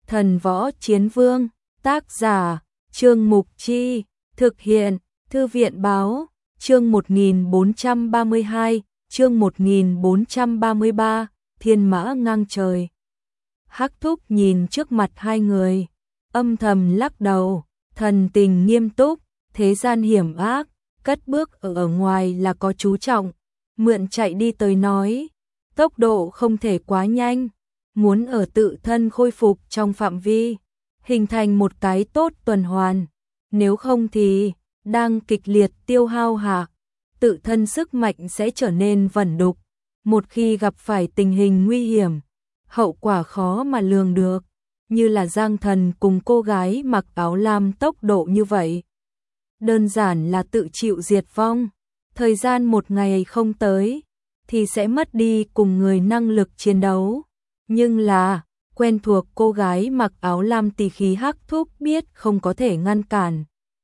Thần Võ Chiến Vương, tác giả, Trương Mục Chi, thực hiện, Thư viện Báo, chương 1432, chương 1433, Thiên Mã Ngang Trời. Hắc Thúc nhìn trước mặt hai người, âm thầm lắc đầu, thần tình nghiêm túc, thế gian hiểm ác, cất bước ở ngoài là có chú trọng, mượn chạy đi tới nói, tốc độ không thể quá nhanh, muốn ở tự thân khôi phục trong phạm vi, hình thành một cái tốt tuần hoàn, nếu không thì đang kịch liệt tiêu hao hạ, tự thân sức mạnh sẽ trở nên vẩn đục, một khi gặp phải tình hình nguy hiểm, hậu quả khó mà lường được, như là Giang Thần cùng cô gái mặc áo lam tốc độ như vậy. Đơn giản là tự chịu diệt vong, thời gian một ngày không tới, thì sẽ mất đi cùng người năng lực chiến đấu. Nhưng là, quen thuộc cô gái mặc áo lam tỳ khí Hắc Thúc biết không có thể ngăn cản.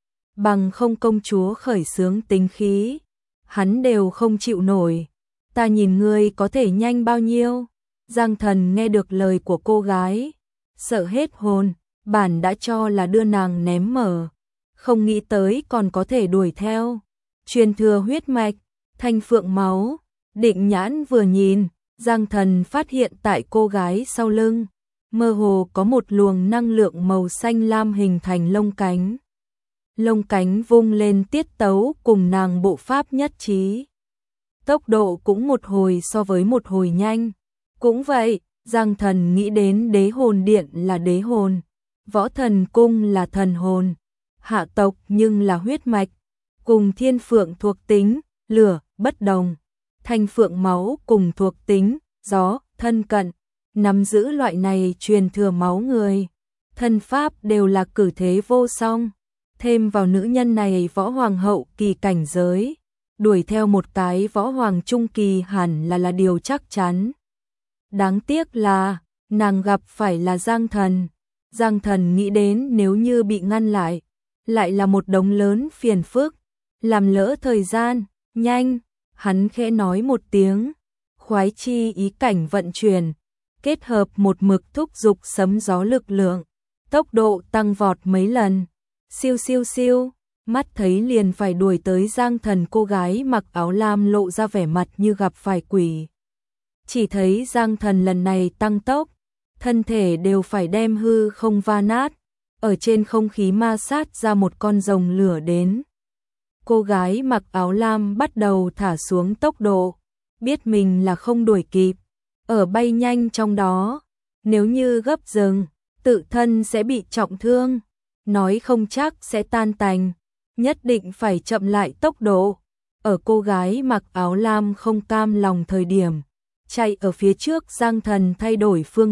Bằng không công chúa khởi xướng tính khí, hắn đều không chịu nổi. Ta nhìn ngươi có thể nhanh bao nhiêu? Giang Thần nghe được lời của cô gái, sợ hết hồn, bản đã cho là đưa nàng ném mở, không nghĩ tới còn có thể đuổi theo. Truyền thừa huyết mạch, thanh phượng máu, định nhãn vừa nhìn, Giang Thần phát hiện tại cô gái sau lưng, mơ hồ có một luồng năng lượng màu xanh lam hình thành lông cánh. Lông cánh vung lên tiết tấu cùng nàng bộ pháp nhất trí. Tốc độ cũng một hồi so với một hồi nhanh. Cũng vậy, Giang Thần nghĩ đến đế hồn điện là đế hồn, võ thần cung là thần hồn, hạ tộc nhưng là huyết mạch, cùng thiên phượng thuộc tính, lửa, bất đồng. Thanh phượng máu cùng thuộc tính, gió, thân cận, nắm giữ loại này truyền thừa máu người. Thân pháp đều là cử thế vô song, thêm vào nữ nhân này võ hoàng hậu kỳ cảnh giới, đuổi theo một cái võ hoàng trung kỳ hẳn là điều chắc chắn. Đáng tiếc là, nàng gặp phải là Giang Thần. Giang Thần nghĩ đến nếu như bị ngăn lại là một đống lớn phiền phức, làm lỡ thời gian, nhanh. Hắn khẽ nói một tiếng, khoái chi ý cảnh vận chuyển, kết hợp một mực thúc dục sấm gió lực lượng, tốc độ tăng vọt mấy lần, siêu siêu siêu, mắt thấy liền phải đuổi tới Giang Thần. Cô gái mặc áo lam lộ ra vẻ mặt như gặp phải quỷ. Chỉ thấy Giang Thần lần này tăng tốc, thân thể đều phải đem hư không va nát, ở trên không khí ma sát ra một con rồng lửa đến. Cô gái mặc áo lam bắt đầu thả xuống tốc độ, biết mình là không đuổi kịp, ở bay nhanh trong đó, nếu như gấp dừng, tự thân sẽ bị trọng thương, nói không chắc sẽ tan tành, nhất định phải chậm lại tốc độ. Ở cô gái mặc áo lam không cam lòng thời điểm, chạy ở phía trước Giang Thần thay đổi phương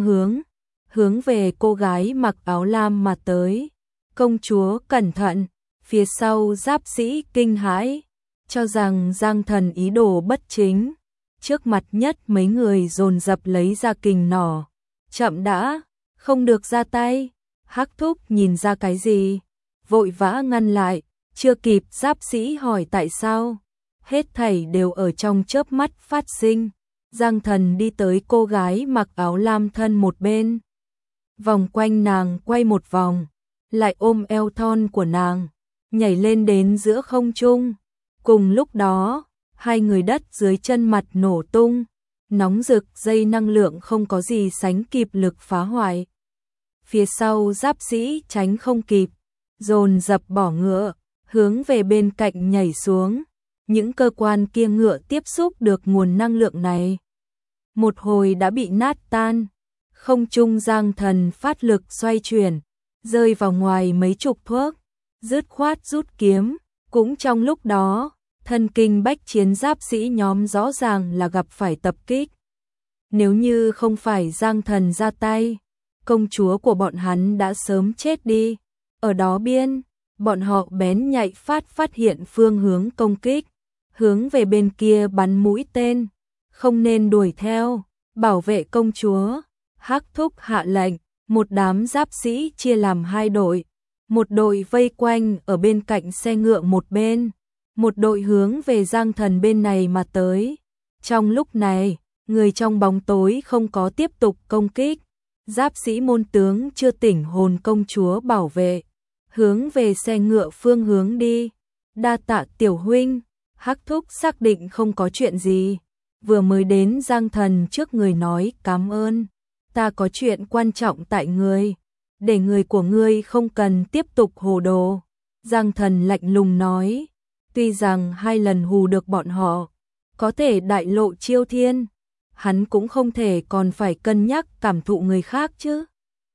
hướng về cô gái mặc áo lam mà tới. Công chúa cẩn thận! Phía sau giáp sĩ kinh hãi, cho rằng Giang Thần ý đồ bất chính. Trước mặt nhất mấy người dồn dập lấy ra kình nỏ. Chậm đã, không được ra tay. Hắc Thúc nhìn ra cái gì, vội vã ngăn lại, chưa kịp giáp sĩ hỏi tại sao. Hết thảy đều ở trong chớp mắt phát sinh. Giang Thần đi tới cô gái mặc áo lam thân một bên, vòng quanh nàng quay một vòng, lại ôm eo thon của nàng, nhảy lên đến giữa không trung. Cùng lúc đó, hai người đất dưới chân mặt nổ tung, nóng rực dây năng lượng không có gì sánh kịp lực phá hoại. Phía sau giáp sĩ tránh không kịp, dồn dập bỏ ngựa, hướng về bên cạnh nhảy xuống. Những cơ quan kia ngựa tiếp xúc được nguồn năng lượng này, một hồi đã bị nát tan. Không trung Giang Thần phát lực xoay chuyển, rơi vào ngoài mấy chục thước, dứt khoát rút kiếm. Cũng trong lúc đó, thân kinh bách chiến giáp sĩ nhóm rõ ràng là gặp phải tập kích. Nếu như không phải Giang Thần ra tay, công chúa của bọn hắn đã sớm chết đi. Ở đó biên, bọn họ bén nhạy phát hiện phương hướng công kích, hướng về bên kia bắn mũi tên, không nên đuổi theo, bảo vệ công chúa. Hắc Thúc hạ lệnh, một đám giáp sĩ chia làm hai đội, một đội vây quanh ở bên cạnh xe ngựa một bên, một đội hướng về Giang Thần bên này mà tới. Trong lúc này, người trong bóng tối không có tiếp tục công kích, Giáp sĩ môn tướng chưa tỉnh hồn công chúa bảo vệ, hướng về xe ngựa phương hướng đi. Đa tạ tiểu huynh, Hắc thúc xác định không có chuyện gì, vừa mới đến Giang Thần trước người nói cảm ơn, ta có chuyện quan trọng tại người, để người của ngươi không cần tiếp tục hồ đồ. Giang Thần lạnh lùng nói, tuy rằng 2 lần hù được bọn họ, có thể đại lộ chiêu thiên, hắn cũng không thể còn phải cân nhắc cảm thụ người khác chứ.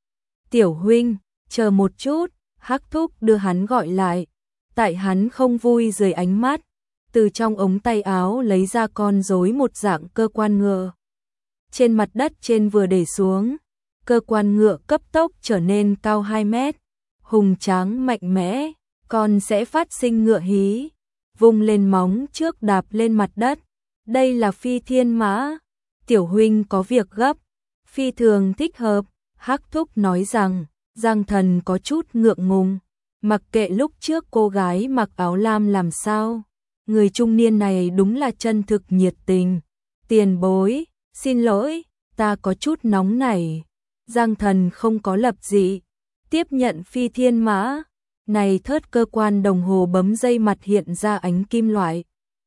Tiểu huynh, chờ một chút, Hắc thúc đưa hắn gọi lại, tại hắn không vui dưới ánh mắt, từ trong ống tay áo lấy ra con rối một dạng cơ quan ngựa. Trên mặt đất trên vừa để xuống, cơ quan ngựa cấp tốc trở nên cao 2 mét, hùng tráng mạnh mẽ, con sẽ phát sinh ngựa hí, vung lên móng trước đạp lên mặt đất. Đây là phi thiên mã, tiểu huynh có việc gấp, phi thường thích hợp, Hắc thúc nói rằng. Giang Thần có chút ngượng ngùng, mặc kệ lúc trước cô gái mặc áo lam làm sao, người trung niên này đúng là chân thực nhiệt tình. Tiền bối, xin lỗi, ta có chút nóng nảy. Giang Thần không có lập dị, tiếp nhận phi thiên mã, này thớt cơ quan đồng hồ bấm dây mặt hiện ra ánh kim loại.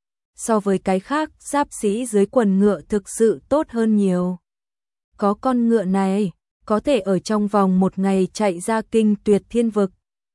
So với cái khác, giáp sĩ dưới quần ngựa thực sự tốt hơn nhiều. Có con ngựa này, có thể ở trong vòng 1 ngày chạy ra kinh tuyệt thiên vực.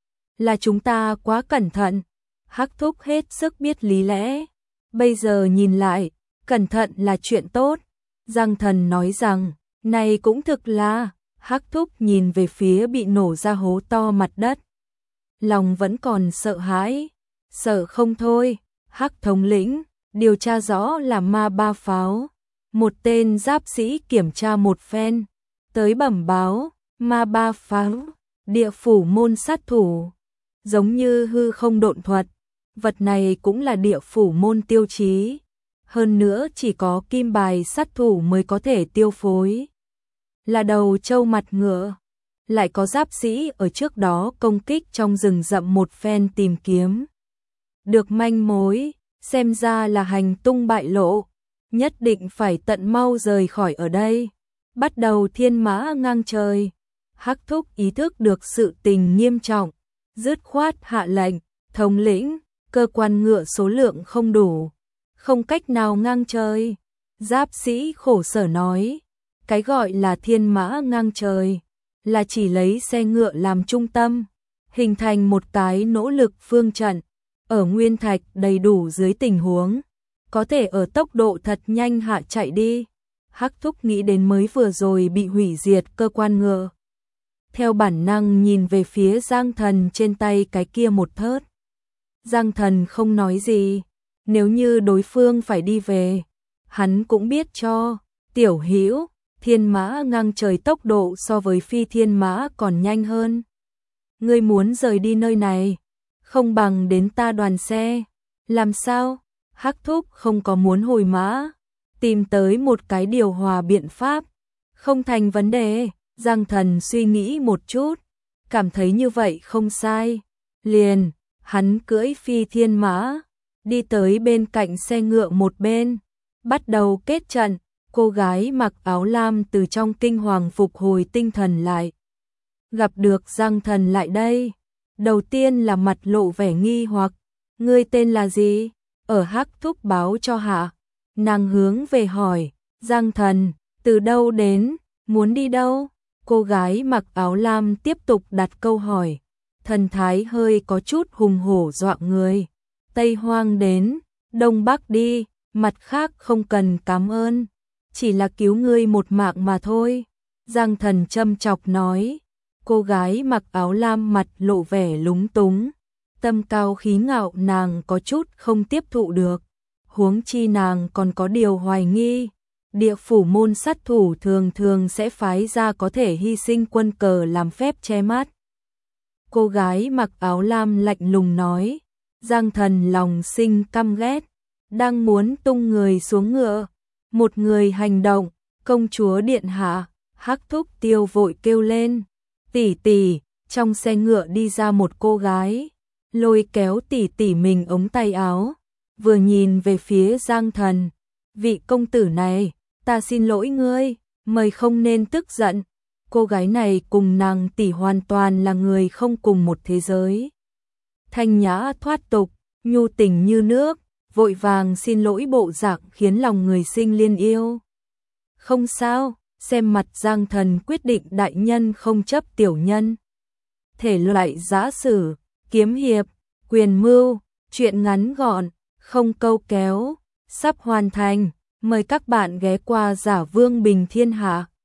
Là chúng ta quá cẩn thận, Hắc thúc hết sức biết lý lẽ. Bây giờ nhìn lại, cẩn thận là chuyện tốt. Giang Thần nói rằng, này cũng thực là, Hắc thúc nhìn về phía bị nổ ra hố to mặt đất. Lòng vẫn còn sợ hãi, sợ không thôi, Hắc thống lĩnh, điều tra rõ là ma ba pháo. Một tên giáp sĩ kiểm tra một phen, tới bẩm báo, ma ba pháo, địa phủ môn sát thủ, giống như hư không độn thuật, vật này cũng là địa phủ môn tiêu chí, hơn nữa chỉ có kim bài sát thủ mới có thể tiêu phối. Là đầu trâu mặt ngựa, lại có giáp sĩ ở trước đó công kích trong rừng rậm một phen tìm kiếm. Được manh mối, xem ra là hành tung bại lộ, nhất định phải tận mau rời khỏi ở đây. Bắt đầu thiên mã ngang trời. Hắc thúc ý thức được sự tình nghiêm trọng, dứt khoát hạ lệnh, thống lĩnh, cơ quan ngựa số lượng không đủ, không cách nào ngang trời. Giáp sĩ khổ sở nói, cái gọi là thiên mã ngang trời, là chỉ lấy xe ngựa làm trung tâm, hình thành một cái nỗ lực phương trận, ở nguyên thạch đầy đủ dưới tình huống, có thể ở tốc độ thật nhanh hạ chạy đi. Hắc thúc nghĩ đến mới vừa rồi bị hủy diệt cơ quan ngựa. Theo bản năng nhìn về phía Giang Thần trên tay cái kia một thớt. Giang Thần không nói gì, nếu như đối phương phải đi về, hắn cũng biết cho. Tiểu Hữu, thiên mã ngang trời tốc độ so với phi thiên mã còn nhanh hơn. Ngươi muốn rời đi nơi này, không bằng đến ta đoàn xe. Làm sao? Hắc thúc không có muốn hồi mã, tìm tới một cái điều hòa biện pháp. Không thành vấn đề. Giang Thần suy nghĩ một chút, cảm thấy như vậy không sai. Liền, hắn cưỡi phi thiên mã, đi tới bên cạnh xe ngựa một bên, bắt đầu kết trận. Cô gái mặc áo lam từ trong kinh hoàng phục hồi tinh thần lại. Gặp được Giang Thần lại đây, đầu tiên là mặt lộ vẻ nghi hoặc. Ngươi tên là gì? Ở Hắc thúc báo cho hạ. Nàng hướng về hỏi, Giang Thần, từ đâu đến, muốn đi đâu? Cô gái mặc áo lam tiếp tục đặt câu hỏi, thần thái hơi có chút hùng hổ dọa người. Tây Hoang đến, Đông Bắc đi, mặt khác không cần cảm ơn, chỉ là cứu ngươi một mạng mà thôi. Giang Thần châm chọc nói. Cô gái mặc áo lam mặt lộ vẻ lúng túng, tâm cao khí ngạo nàng có chút không tiếp thụ được, huống chi nàng còn có điều hoài nghi. Địa phủ môn sát thủ thường thường sẽ phái ra có thể hy sinh quân cờ làm phép che mắt. Cô gái mặc áo lam lạnh lùng nói. Giang Thần lòng sinh căm ghét, đang muốn tung người xuống ngựa, một người hành động. Công chúa điện hạ. Hắc thúc tiêu vội kêu lên, tỷ tỷ. Trong xe ngựa đi ra một cô gái, lôi kéo tỷ tỷ mình ống tay áo, vừa nhìn về phía Giang Thần. Vị công tử này, ta xin lỗi ngươi, mời không nên tức giận. cô gái này cùng nàng tỷ hoàn toàn là người không cùng một thế giới. Thanh nhã thoát tục, nhu tình như nước, vội vàng xin lỗi bộ dạng khiến lòng người sinh liên yêu. Không sao, xem mặt Giang Thần quyết định đại nhân không chấp tiểu nhân. Thể loại giã sử, kiếm hiệp, quyền mưu, truyện ngắn gọn, không câu kéo, sắp hoàn thành. Mời các bạn ghé qua Giả Vương Bình Thiên Hạ.